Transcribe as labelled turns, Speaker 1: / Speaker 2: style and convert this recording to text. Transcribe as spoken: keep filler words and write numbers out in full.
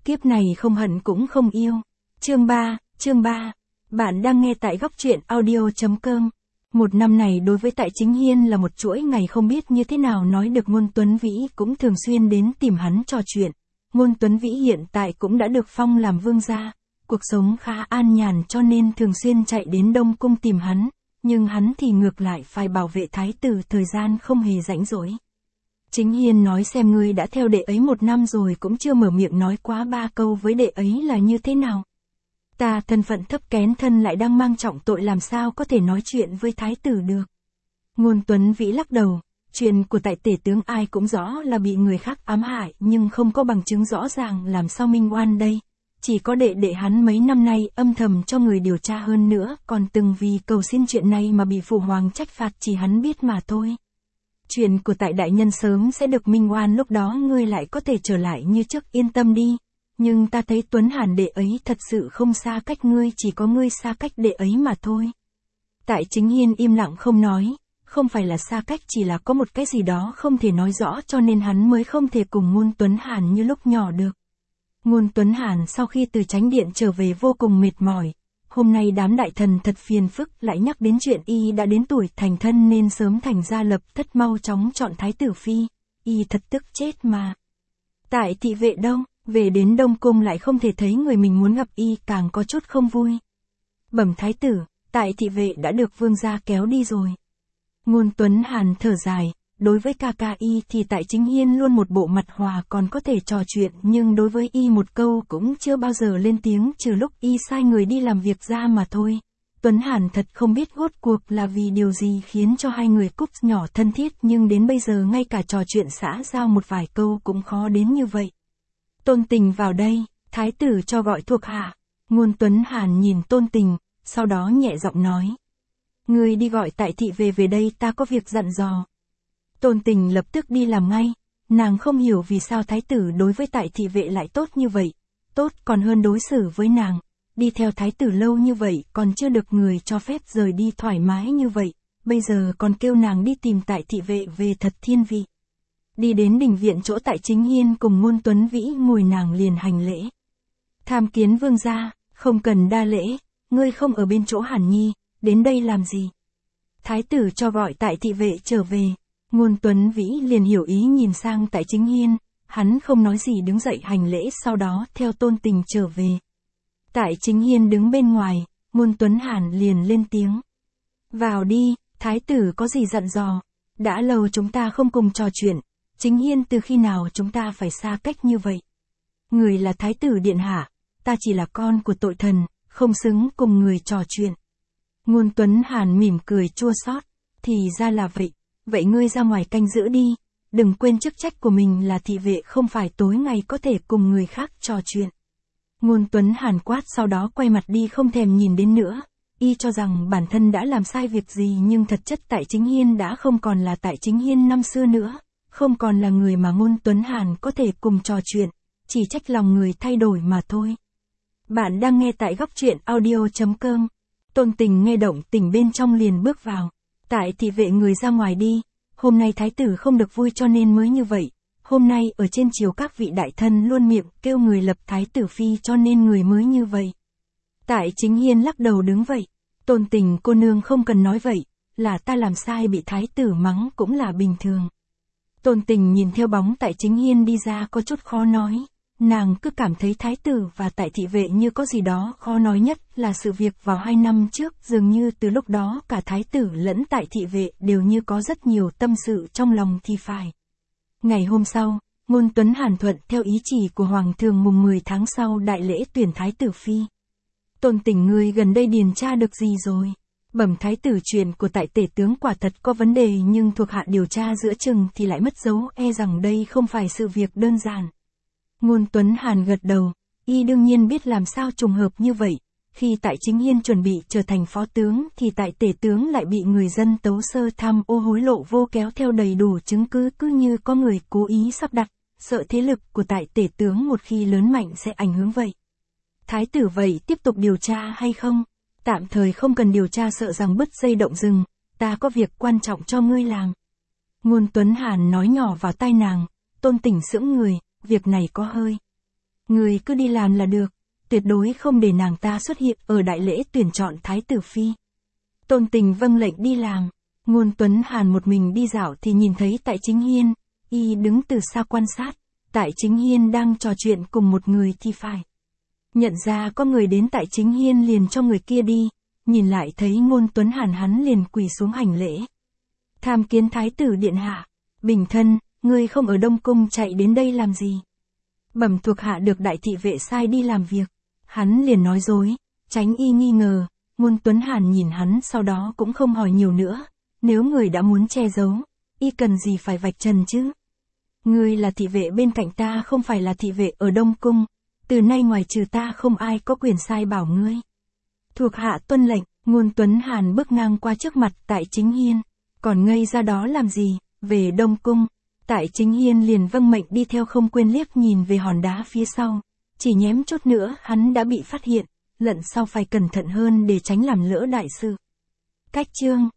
Speaker 1: Kiếp này không hận cũng không yêu. Chương ba, chương ba. Bạn đang nghe tại góc truyện audio chấm com. Một năm này đối với Tại Chính Hiên là một chuỗi ngày không biết như thế nào nói được. Ngôn Tuấn Vĩ cũng thường xuyên đến tìm hắn trò chuyện. Ngôn Tuấn Vĩ hiện tại cũng đã được phong làm vương gia, cuộc sống khá an nhàn cho nên thường xuyên chạy đến Đông Cung tìm hắn, nhưng hắn thì ngược lại phải bảo vệ thái tử, thời gian không hề rảnh rỗi. Chính Hiên nói xem ngươi đã theo đệ ấy một năm rồi cũng chưa mở miệng nói quá ba câu với đệ ấy là như thế nào. Ta thân phận thấp kén thân lại đang mang trọng tội, làm sao có thể nói chuyện với thái tử được. Ngôn Tuấn Vĩ lắc đầu, chuyện của Tại tể tướng ai cũng rõ là bị người khác ám hại, nhưng không có bằng chứng rõ ràng, làm sao minh oan đây. Chỉ có đệ đệ hắn mấy năm nay âm thầm cho người điều tra, hơn nữa còn từng vì cầu xin chuyện này mà bị phụ hoàng trách phạt, chỉ hắn biết mà thôi. Chuyện của Tại đại nhân sớm sẽ được minh oan, lúc đó ngươi lại có thể trở lại như trước, yên tâm đi. Nhưng ta thấy Tuấn Hàn đệ ấy thật sự không xa cách ngươi, chỉ có ngươi xa cách đệ ấy mà thôi. Tại Chính Hiên im lặng không nói, không phải là xa cách, chỉ là có một cái gì đó không thể nói rõ cho nên hắn mới không thể cùng Ngôn Tuấn Hàn như lúc nhỏ được. Ngôn Tuấn Hàn sau khi từ Chánh Điện trở về vô cùng mệt mỏi. Hôm nay đám đại thần thật phiền phức, lại nhắc đến chuyện y đã đến tuổi thành thân nên sớm thành ra lập thất, mau chóng chọn thái tử phi. Y thật tức chết mà. Tại thị vệ đâu, về đến Đông Cung lại không thể thấy người mình muốn gặp, y càng có chút không vui. Bẩm thái tử, Tại thị vệ đã được vương gia kéo đi rồi. Ngôn Tuấn Hàn thở dài, đối với ca ca y thì Tại Chính Hiên luôn một bộ mặt hòa, còn có thể trò chuyện, nhưng đối với y một câu cũng chưa bao giờ lên tiếng, trừ lúc y sai người đi làm việc ra mà thôi. Tuấn Hàn thật không biết rốt cuộc là vì điều gì khiến cho hai người cúp nhỏ thân thiết, nhưng đến bây giờ ngay cả trò chuyện xã giao một vài câu cũng khó đến như vậy. Tôn Tình vào đây, thái tử cho gọi thuộc hạ. Ngôn Tuấn Hàn nhìn Tôn Tình, sau đó nhẹ giọng nói. Ngươi đi gọi Tại thị về về đây, ta có việc dặn dò. Tôn Tình lập tức đi làm ngay, nàng không hiểu vì sao thái tử đối với Tại thị vệ lại tốt như vậy, tốt còn hơn đối xử với nàng, đi theo thái tử lâu như vậy còn chưa được người cho phép rời đi thoải mái như vậy, bây giờ còn kêu nàng đi tìm Tại thị vệ về, thật thiên vị. Đi đến đình viện chỗ Tại Chính Hiên cùng Ngôn Tuấn Vĩ ngồi, nàng liền hành lễ. Tham kiến vương gia, không cần đa lễ, ngươi không ở bên chỗ Hàn Nhi, đến đây làm gì? Thái tử cho gọi Tại thị vệ trở về. Ngôn Tuấn Vĩ liền hiểu ý, nhìn sang Tại Chính Hiên, hắn không nói gì đứng dậy hành lễ, sau đó theo Tôn Tình trở về. Tại Chính Hiên đứng bên ngoài, Ngôn Tuấn Hàn liền lên tiếng. Vào đi, thái tử có gì dặn dò? Đã lâu chúng ta không cùng trò chuyện, Chính Hiên từ khi nào chúng ta phải xa cách như vậy? Người là thái tử điện hạ, ta chỉ là con của tội thần, không xứng cùng người trò chuyện. Ngôn Tuấn Hàn mỉm cười chua xót, thì ra là vậy. Vậy ngươi ra ngoài canh giữ đi, đừng quên chức trách của mình là thị vệ, không phải tối ngày có thể cùng người khác trò chuyện. Ngôn Tuấn Hàn quát, sau đó quay mặt đi không thèm nhìn đến nữa. Y cho rằng bản thân đã làm sai việc gì, nhưng thật chất Tại Chính Hiên đã không còn là Tại Chính Hiên năm xưa nữa, không còn là người mà Ngôn Tuấn Hàn có thể cùng trò chuyện, chỉ trách lòng người thay đổi mà thôi. Bạn đang nghe tại góc truyện audio chấm com. Tôn Tình nghe động tình bên trong liền bước vào. Tại thị vệ, người ra ngoài đi, hôm nay thái tử không được vui cho nên mới như vậy, hôm nay ở trên triều các vị đại thân luôn miệng kêu người lập thái tử phi cho nên người mới như vậy. Tại Chính Hiên lắc đầu đứng vậy. Tôn Tình cô nương không cần nói vậy, là ta làm sai bị thái tử mắng cũng là bình thường. Tôn Tình nhìn theo bóng Tại Chính Hiên đi ra có chút khó nói. Nàng cứ cảm thấy thái tử và Tại thị vệ như có gì đó khó nói, nhất là sự việc vào hai năm trước, dường như từ lúc đó cả thái tử lẫn Tại thị vệ đều như có rất nhiều tâm sự trong lòng thì phải. Ngày hôm sau, Ngôn Tuấn Hàn thuận theo ý chỉ của Hoàng thượng mùng mười tháng sau đại lễ tuyển thái tử phi. Tôn Tình, ngươi gần đây điền tra được gì rồi? Bẩm thái tử, chuyện của Tại tể tướng quả thật có vấn đề, nhưng thuộc hạ điều tra giữa chừng thì lại mất dấu, e rằng đây không phải sự việc đơn giản. Ngôn Tuấn Hàn gật đầu, y đương nhiên biết làm sao trùng hợp như vậy, khi Tại Chính Hiên chuẩn bị trở thành phó tướng thì Tại tể tướng lại bị người dân tấu sơ tham ô hối lộ vô kéo theo đầy đủ chứng cứ, cứ như có người cố ý sắp đặt, sợ thế lực của Tại tể tướng một khi lớn mạnh sẽ ảnh hưởng vậy. Thái tử, vậy tiếp tục điều tra hay không? Tạm thời không cần điều tra, sợ rằng bứt dây động rừng, ta có việc quan trọng cho ngươi làm. Ngôn Tuấn Hàn nói nhỏ vào tai nàng. Tôn Tình sững người, việc này có hơi Người cứ đi làm là được, tuyệt đối không để nàng ta xuất hiện ở đại lễ tuyển chọn thái tử phi. Tôn Tình vâng lệnh đi làm. Ngôn Tuấn Hàn một mình đi dạo thì nhìn thấy Tại Chính Hiên, y đứng từ xa quan sát, Tại Chính Hiên đang trò chuyện cùng một người thì phải. Nhận ra có người đến Tại Chính Hiên liền cho người kia đi, nhìn lại thấy Ngôn Tuấn Hàn hắn liền quỳ xuống hành lễ. Tham kiến thái tử điện hạ, bình thân, ngươi không ở Đông Cung chạy đến đây làm gì? Bẩm thuộc hạ được đại thị vệ sai đi làm việc. Hắn liền nói dối, tránh y nghi ngờ. Ngôn Tuấn Hàn nhìn hắn sau đó cũng không hỏi nhiều nữa. Nếu người đã muốn che giấu, y cần gì phải vạch trần chứ? Ngươi là thị vệ bên cạnh ta không phải là thị vệ ở Đông Cung. Từ nay ngoài trừ ta không ai có quyền sai bảo ngươi. Thuộc hạ tuân lệnh. Ngôn Tuấn Hàn bước ngang qua trước mặt Tại Chính Hiên. Còn ngây ra đó làm gì, về Đông Cung. Tại Chính Hiên liền vâng mệnh đi theo không quên liếc nhìn về hòn đá phía sau. Chỉ nhém chút nữa hắn đã bị phát hiện, lận sau phải cẩn thận hơn để tránh làm lỡ đại sự. Cách chương